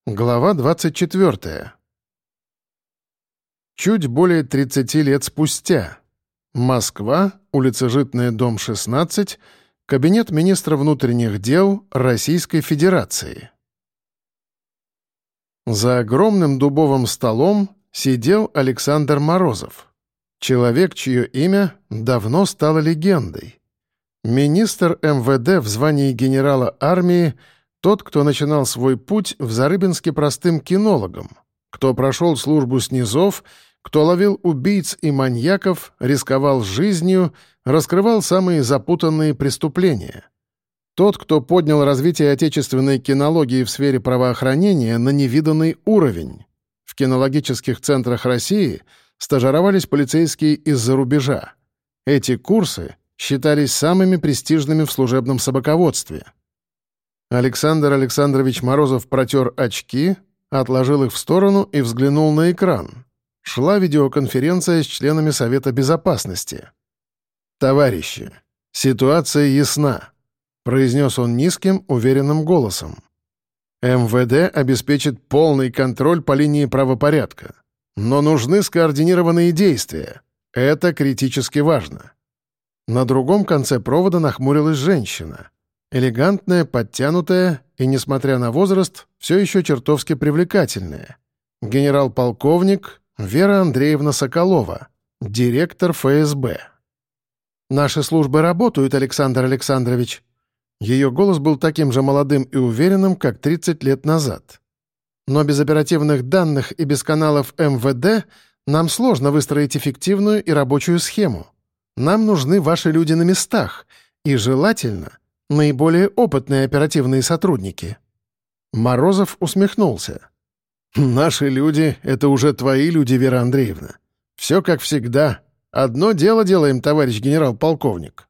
Глава 24. Чуть более 30 лет спустя. Москва, улица Житная, дом 16, кабинет министра внутренних дел Российской Федерации. За огромным дубовым столом сидел Александр Морозов, человек, чье имя давно стало легендой. Министр МВД в звании генерала армии, тот, кто начинал свой путь в Зарыбинске простым кинологом, кто прошел службу снизов, кто ловил убийц и маньяков, рисковал жизнью, раскрывал самые запутанные преступления. Тот, кто поднял развитие отечественной кинологии в сфере правоохранения на невиданный уровень. В кинологических центрах России стажировались полицейские из-за рубежа. Эти курсы считались самыми престижными в служебном собаководстве. Александр Александрович Морозов протер очки, отложил их в сторону и взглянул на экран. Шла видеоконференция с членами Совета Безопасности. «Товарищи, ситуация ясна», — произнес он низким, уверенным голосом. «МВД обеспечит полный контроль по линии правопорядка. Но нужны скоординированные действия. Это критически важно». На другом конце провода нахмурилась женщина. Элегантная, подтянутая и, несмотря на возраст, все еще чертовски привлекательная. Генерал-полковник Вера Андреевна Соколова, директор ФСБ. «Наши службы работают, Александр Александрович». Ее голос был таким же молодым и уверенным, как 30 лет назад. «Но без оперативных данных и без каналов МВД нам сложно выстроить эффективную и рабочую схему. Нам нужны ваши люди на местах, и желательно наиболее опытные оперативные сотрудники». Морозов усмехнулся. «Наши люди — это уже твои люди, Вера Андреевна. Все как всегда. Одно дело делаем, товарищ генерал-полковник».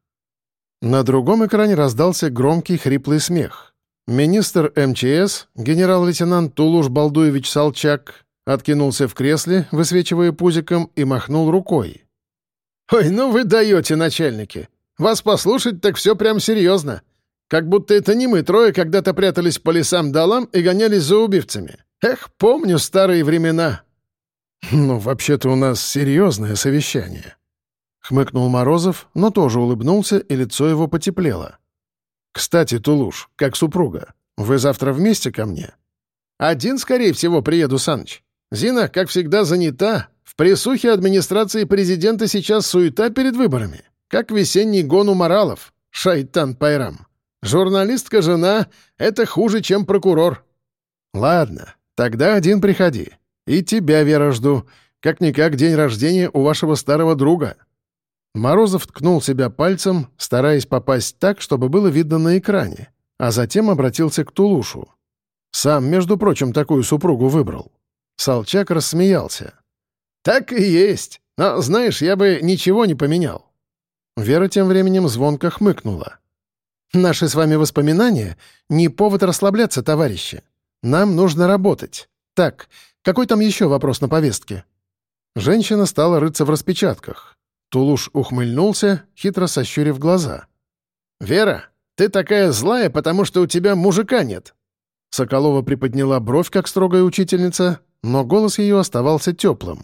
На другом экране раздался громкий хриплый смех. Министр МЧС, генерал-лейтенант Тулуш Балдуевич Салчак, откинулся в кресле, высвечивая пузиком, и махнул рукой. «Ой, ну вы даете, начальники! Вас послушать, так все прям серьезно. Как будто это не мы трое когда-то прятались по лесам-долам и гонялись за убивцами. Эх, помню старые времена». «Ну, вообще-то у нас серьезное совещание», — хмыкнул Морозов, но тоже улыбнулся, и лицо его потеплело. «Кстати, Тулуш, как супруга, вы завтра вместе ко мне?» «Один, скорее всего, приеду, Саныч. Зина, как всегда, занята. В присухе администрации президента сейчас суета перед выборами. Как весенний гон у моралов. Шайтан-пайрам. Журналистка-жена — это хуже, чем прокурор». «Ладно, тогда один приходи. И тебя, Вера, жду. Как-никак день рождения у вашего старого друга». Морозов ткнул себя пальцем, стараясь попасть так, чтобы было видно на экране, а затем обратился к Тулушу. «Сам, между прочим, такую супругу выбрал». Салчак рассмеялся. «Так и есть. Но, знаешь, я бы ничего не поменял». Вера тем временем звонко хмыкнула. «Наши с вами воспоминания — не повод расслабляться, товарищи. Нам нужно работать. Так, какой там еще вопрос на повестке?» Женщина стала рыться в распечатках. Тулуш ухмыльнулся, хитро сощурив глаза. «Вера, ты такая злая, потому что у тебя мужика нет». Соколова приподняла бровь, как строгая учительница, но голос ее оставался теплым.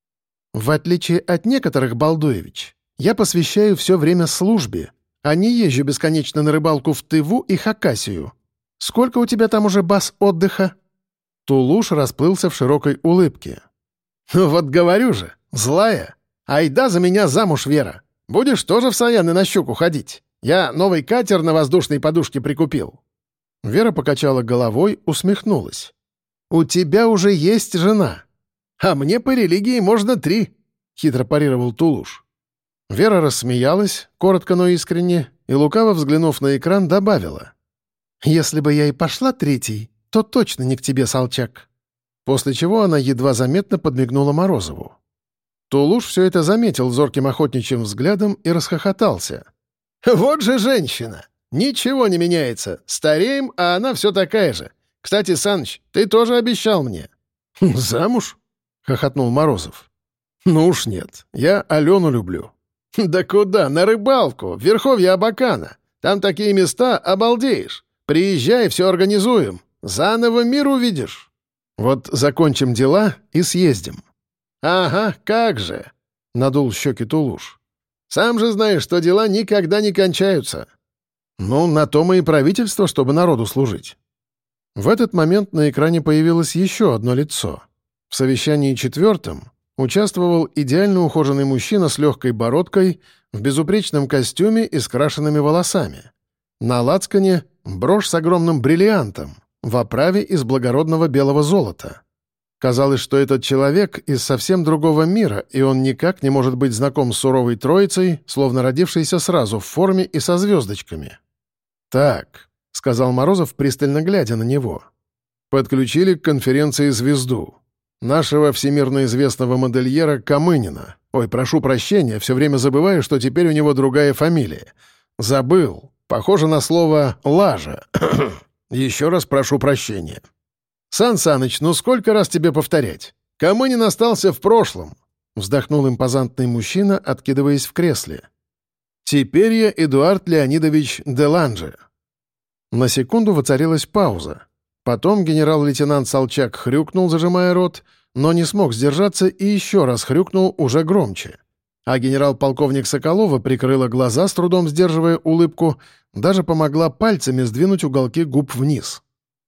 «В отличие от некоторых, Балдуевич, я посвящаю все время службе, а не езжу бесконечно на рыбалку в Тыву и Хакасию. Сколько у тебя там уже баз отдыха?» Тулуш расплылся в широкой улыбке. «Ну вот говорю же, злая. Айда за меня замуж, Вера. Будешь тоже в Саяны на щуку ходить. Я новый катер на воздушной подушке прикупил». Вера покачала головой, усмехнулась. «У тебя уже есть жена. А мне по религии можно 3», — хитро парировал Тулуш. Вера рассмеялась, коротко, но искренне, и, лукаво взглянув на экран, добавила. «Если бы я и пошла 3-й, то точно не к тебе, Салчак». После чего она едва заметно подмигнула Морозову. Тулуш все это заметил зорким охотничьим взглядом и расхохотался. «Вот же женщина! Ничего не меняется. Стареем, а она все такая же. Кстати, Саныч, ты тоже обещал мне». «Замуж?» — хохотнул Морозов. «Ну уж нет. Я Алену люблю». «Да куда? На рыбалку, в верховье Абакана. Там такие места, обалдеешь. Приезжай, все организуем. Заново мир увидишь». Вот закончим дела и съездим». «Ага, как же!» — надул щеки Тулуш. «Сам же знаешь, что дела никогда не кончаются». «Ну, на то мы и правительство, чтобы народу служить». В этот момент на экране появилось еще одно лицо. В совещании четвертом участвовал идеально ухоженный мужчина с легкой бородкой, в безупречном костюме и с крашенными волосами. На лацкане брошь с огромным бриллиантом, в оправе из благородного белого золота. Казалось, что этот человек из совсем другого мира, и он никак не может быть знаком с суровой троицей, словно родившейся сразу в форме и со звездочками. «Так», — сказал Морозов, пристально глядя на него, — «подключили к конференции звезду. Нашего всемирно известного модельера Камынина. Ой, прошу прощения, все время забываю, что теперь у него другая фамилия. Забыл. Похоже на слово «лажа». Еще раз прошу прощения. Сан Саныч, ну сколько раз тебе повторять? Камынин остался в прошлом. Вздохнул импозантный мужчина, откидываясь в кресле. Теперь я Эдуард Леонидович Деланже. На секунду воцарилась пауза. Потом генерал-лейтенант Солчак хрюкнул, зажимая рот, но не смог сдержаться и еще раз хрюкнул уже громче. А генерал-полковник Соколова прикрыла глаза, с трудом сдерживая улыбку, даже помогла пальцами сдвинуть уголки губ вниз.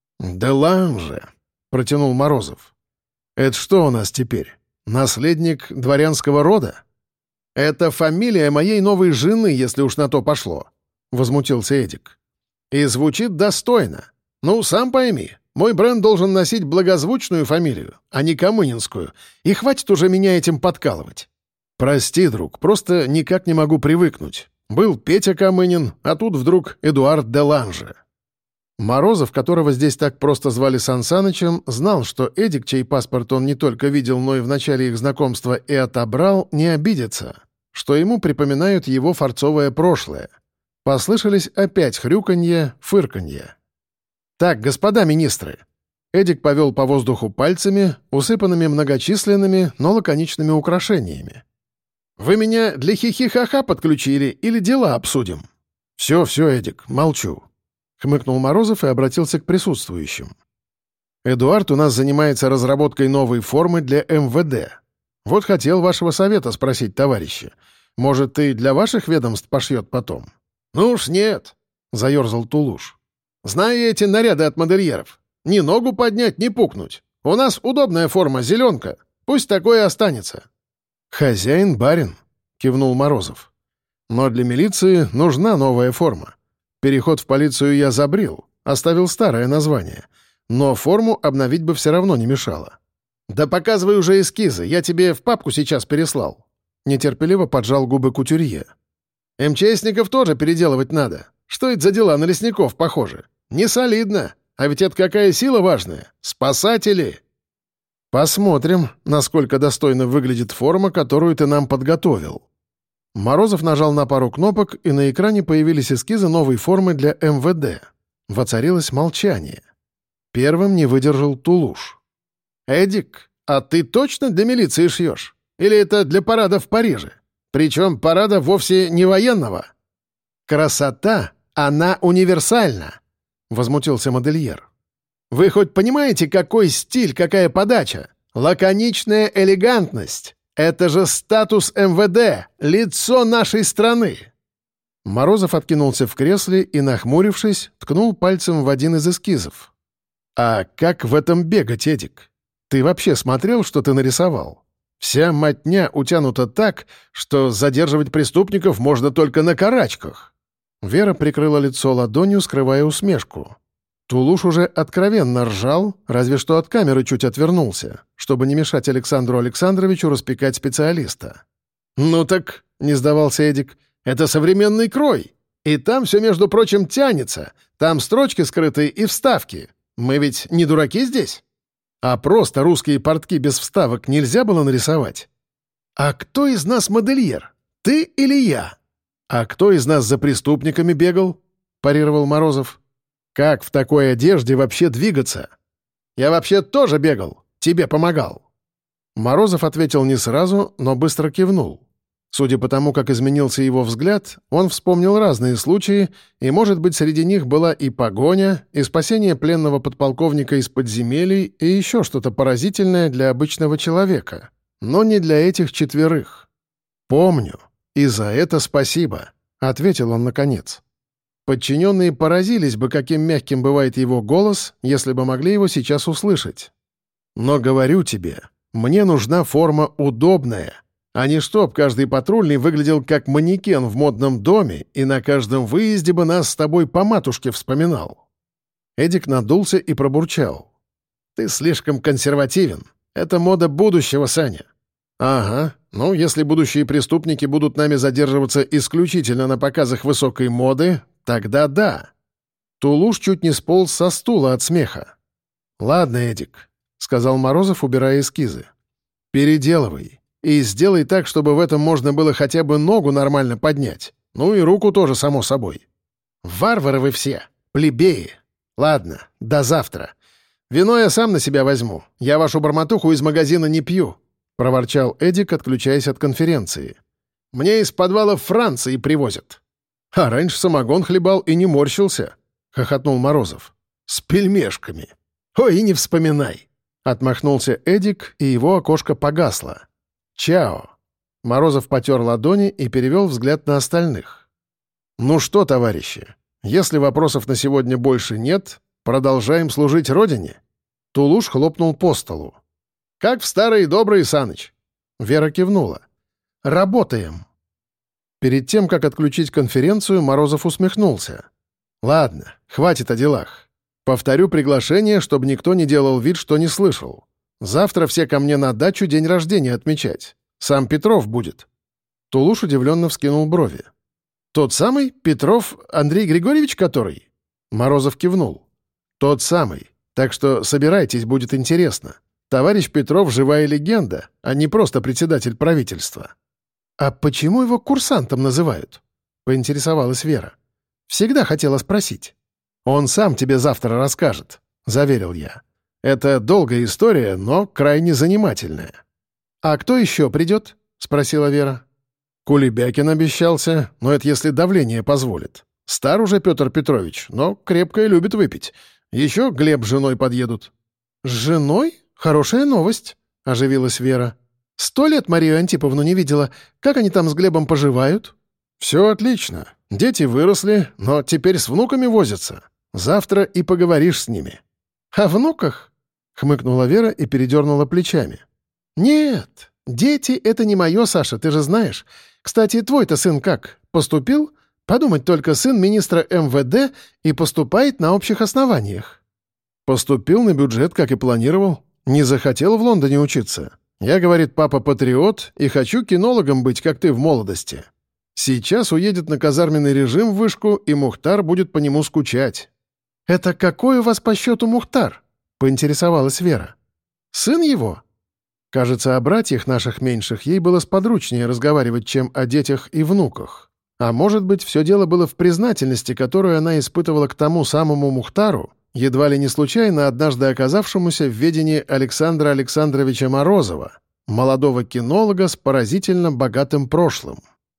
«Деланже», — протянул Морозов. «Это что у нас теперь? Наследник дворянского рода?» «Это фамилия моей новой жены, если уж на то пошло», — возмутился Эдик. «И звучит достойно. Ну, сам пойми, мой бренд должен носить благозвучную фамилию, а не камынинскую, и хватит уже меня этим подкалывать». «Прости, друг, просто никак не могу привыкнуть. Был Петя Камынин, а тут вдруг Эдуард Деланже». Морозов, которого здесь так просто звали Сан Санычем, знал, что Эдик, чей паспорт он не только видел, но и в начале их знакомства и отобрал, не обидится, что ему припоминают его фарцовое прошлое. Послышались опять хрюканье, фырканье. «Так, господа министры!» Эдик повел по воздуху пальцами, усыпанными многочисленными, но лаконичными украшениями. «Вы меня для хихи-ха-ха подключили или дела обсудим?» «Все, Эдик, молчу», — хмыкнул Морозов и обратился к присутствующим. «Эдуард у нас занимается разработкой новой формы для МВД. Вот хотел вашего совета спросить, товарищи. Может, и для ваших ведомств пошьет потом?» «Ну уж нет», — заерзал Тулуш. «Знаю я эти наряды от модельеров. Ни ногу поднять, ни пукнуть. У нас удобная форма, зеленка. Пусть такое и останется». «Хозяин барин», — кивнул Морозов. «Но для милиции нужна новая форма. Переход в полицию я забрил, оставил старое название. Но форму обновить бы все равно не мешало». «Да показывай уже эскизы, я тебе в папку сейчас переслал». Нетерпеливо поджал губы кутюрье. «МЧСников тоже переделывать надо. Что это за дела на лесников похоже? Не солидно. А ведь это какая сила важная. Спасатели!» «Посмотрим, насколько достойно выглядит форма, которую ты нам подготовил». Морозов нажал на пару кнопок, и на экране появились эскизы новой формы для МВД. Воцарилось молчание. Первым не выдержал Тулуш. «Эдик, а ты точно для милиции шьешь? Или это для парада в Париже? Причем парада вовсе не военного?» «Красота, она универсальна», — возмутился модельер. «Вы хоть понимаете, какой стиль, какая подача? Лаконичная элегантность. Это же статус МВД, лицо нашей страны!» Морозов откинулся в кресле и, нахмурившись, ткнул пальцем в один из эскизов. «А как в этом бегать, Эдик? Ты вообще смотрел, что ты нарисовал? Вся мотня утянута так, что задерживать преступников можно только на карачках». Вера прикрыла лицо ладонью, скрывая усмешку. Тулуш уже откровенно ржал, разве что от камеры чуть отвернулся, чтобы не мешать Александру Александровичу распекать специалиста. «Ну так», — не сдавался Эдик, — «это современный крой. И там все, между прочим, тянется. Там строчки скрытые и вставки. Мы ведь не дураки здесь? А просто русские портки без вставок нельзя было нарисовать? А кто из нас модельер? Ты или я? А кто из нас за преступниками бегал?» — парировал Морозов. «Как в такой одежде вообще двигаться?» «Я вообще тоже бегал. Тебе помогал». Морозов ответил не сразу, но быстро кивнул. Судя по тому, как изменился его взгляд, он вспомнил разные случаи, и, может быть, среди них была и погоня, и спасение пленного подполковника из подземелий, и еще что-то поразительное для обычного человека. Но не для этих четверых. «Помню. И за это спасибо», — ответил он наконец. Подчиненные поразились бы, каким мягким бывает его голос, если бы могли его сейчас услышать. «Но говорю тебе, мне нужна форма удобная, а не чтоб каждый патрульный выглядел как манекен в модном доме и на каждом выезде бы нас с тобой по матушке вспоминал». Эдик надулся и пробурчал. «Ты слишком консервативен. Это мода будущего, Саня». «Ага. Ну, если будущие преступники будут нами задерживаться исключительно на показах высокой моды, тогда да». Тулуш чуть не сполз со стула от смеха. «Ладно, Эдик», — сказал Морозов, убирая эскизы. «Переделывай. И сделай так, чтобы в этом можно было хотя бы ногу нормально поднять. Ну и руку тоже, само собой. Варвары вы все, плебеи. Ладно, до завтра. Вино я сам на себя возьму. Я вашу бормотуху из магазина не пью», — проворчал Эдик, отключаясь от конференции. «Мне из подвала Франции привозят». «А раньше самогон хлебал и не морщился», — хохотнул Морозов. «С пельмешками. Ой, и не вспоминай». Отмахнулся Эдик, и его окошко погасло. «Чао!» Морозов потер ладони и перевел взгляд на остальных. «Ну что, товарищи, если вопросов на сегодня больше нет, продолжаем служить Родине?» Тулуш хлопнул по столу. «Как в старые добрые, Саныч!» Вера кивнула. «Работаем!» Перед тем, как отключить конференцию, Морозов усмехнулся. «Ладно, хватит о делах. Повторю приглашение, чтобы никто не делал вид, что не слышал. Завтра все ко мне на дачу день рождения отмечать. Сам Петров будет». Тулуш удивленно вскинул брови. «Тот самый? Петров Андрей Григорьевич, который?» Морозов кивнул. «Тот самый. Так что собирайтесь, будет интересно. Товарищ Петров — живая легенда, а не просто председатель правительства». «А почему его курсантом называют?» — поинтересовалась Вера. «Всегда хотела спросить». «Он сам тебе завтра расскажет», — заверил я. «Это долгая история, но крайне занимательная». «А кто еще придет?» — спросила Вера. «Кулебякин обещался, но это если давление позволит. Стар уже Петр Петрович, но крепко и любит выпить. Еще Глеб с женой подъедут». «С женой? Хорошая новость», — оживилась Вера. 100 лет Марию Антиповну не видела. Как они там с Глебом поживают?» «Все отлично. Дети выросли, но теперь с внуками возятся. Завтра и поговоришь с ними». «О внуках?» — хмыкнула Вера и передернула плечами. «Нет, дети — это не мое, Саша, ты же знаешь. Кстати, твой-то сын как? Поступил? Подумать только, сын министра МВД и поступает на общих основаниях». «Поступил на бюджет, как и планировал. Не захотел в Лондоне учиться. Я, говорит, папа патриот и хочу кинологом быть, как ты в молодости. Сейчас уедет на казарменный режим в вышку, и Мухтар будет по нему скучать». «Это какой у вас по счету Мухтар?» — поинтересовалась Вера. «Сын его?» Кажется, о братьях наших меньших ей было сподручнее разговаривать, чем о детях и внуках. А может быть, все дело было в признательности, которую она испытывала к тому самому Мухтару, едва ли не случайно однажды оказавшемуся в ведении Александра Александровича Морозова, молодого кинолога с поразительно богатым прошлым.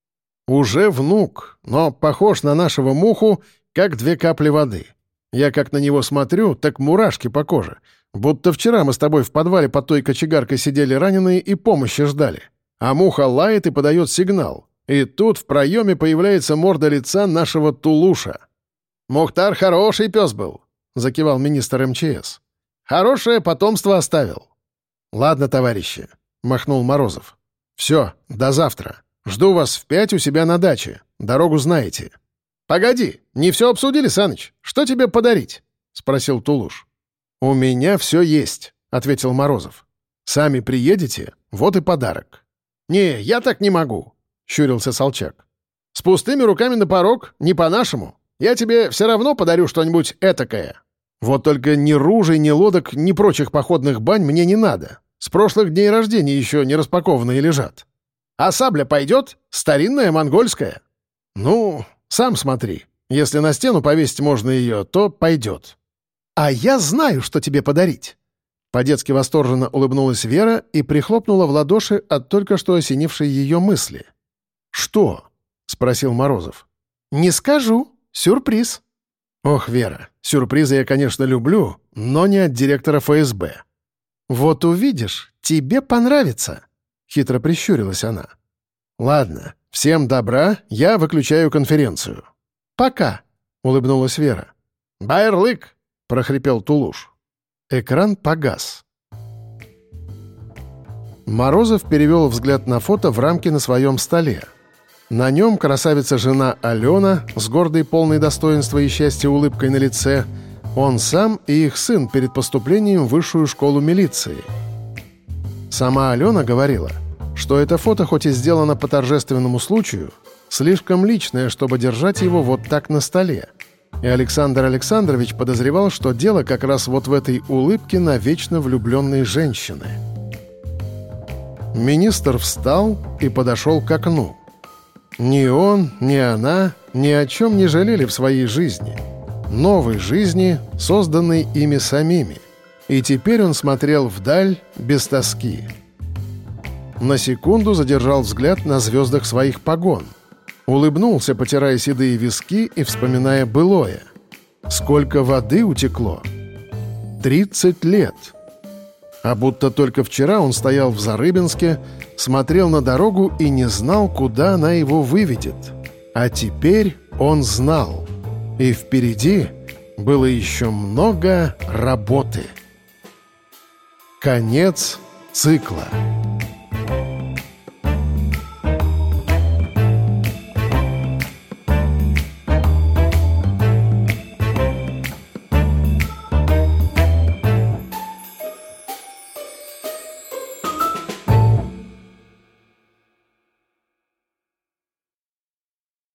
«Уже внук, но похож на нашего Муху, как 2 капли воды. Я как на него смотрю, так мурашки по коже. Будто вчера мы с тобой в подвале под той кочегаркой сидели раненые и помощи ждали. А Муха лает и подает сигнал. И тут в проеме появляется морда лица нашего Тулуша». «Мухтар хороший пес был», — закивал министр МЧС. «Хорошее потомство оставил». «Ладно, товарищи», — махнул Морозов. «Все, до завтра. Жду вас в 5 у себя на даче. Дорогу знаете». «Погоди, не все обсудили, Саныч? Что тебе подарить?» — спросил Тулуш. «У меня все есть», — ответил Морозов. «Сами приедете, вот и подарок». «Не, я так не могу», — щурился Солчак. «С пустыми руками на порог, не по-нашему. Я тебе все равно подарю что-нибудь этакое. Вот только ни ружей, ни лодок, ни прочих походных бань мне не надо. С прошлых дней рождения еще не распакованные лежат. А сабля пойдет? Старинная, монгольская?» «Ну, сам смотри. Если на стену повесить можно ее, то пойдет». «А я знаю, что тебе подарить!» По-детски восторженно улыбнулась Вера и прихлопнула в ладоши от только что осенившей ее мысли. «Что?» — спросил Морозов. «Не скажу. Сюрприз». «Ох, Вера, сюрпризы я, конечно, люблю, но не от директора ФСБ». «Вот увидишь, тебе понравится», — хитро прищурилась она. «Ладно, всем добра, я выключаю конференцию». «Пока», — улыбнулась Вера. «Байерлык!» — прохрипел Тулуш. Экран погас. Морозов перевел взгляд на фото в рамке на своем столе. На нем красавица-жена Алена с гордой, полной достоинства и счастья улыбкой на лице, он сам и их сын перед поступлением в высшую школу милиции. Сама Алена говорила, что это фото, хоть и сделано по торжественному случаю, слишком личное, чтобы держать его вот так на столе. И Александр Александрович подозревал, что дело как раз вот в этой улыбке на вечно влюбленной женщины. Министр встал и подошел к окну. Ни он, ни она ни о чем не жалели в своей жизни. Новой жизни, созданной ими самими. И теперь он смотрел вдаль без тоски. На секунду задержал взгляд на звездах своих погон. Улыбнулся, потирая седые виски и вспоминая былое. Сколько воды утекло? 30 лет. А будто только вчера он стоял в Зарыбинске, смотрел на дорогу и не знал, куда она его выведет. А теперь он знал. И впереди было еще много работы. Конец цикла.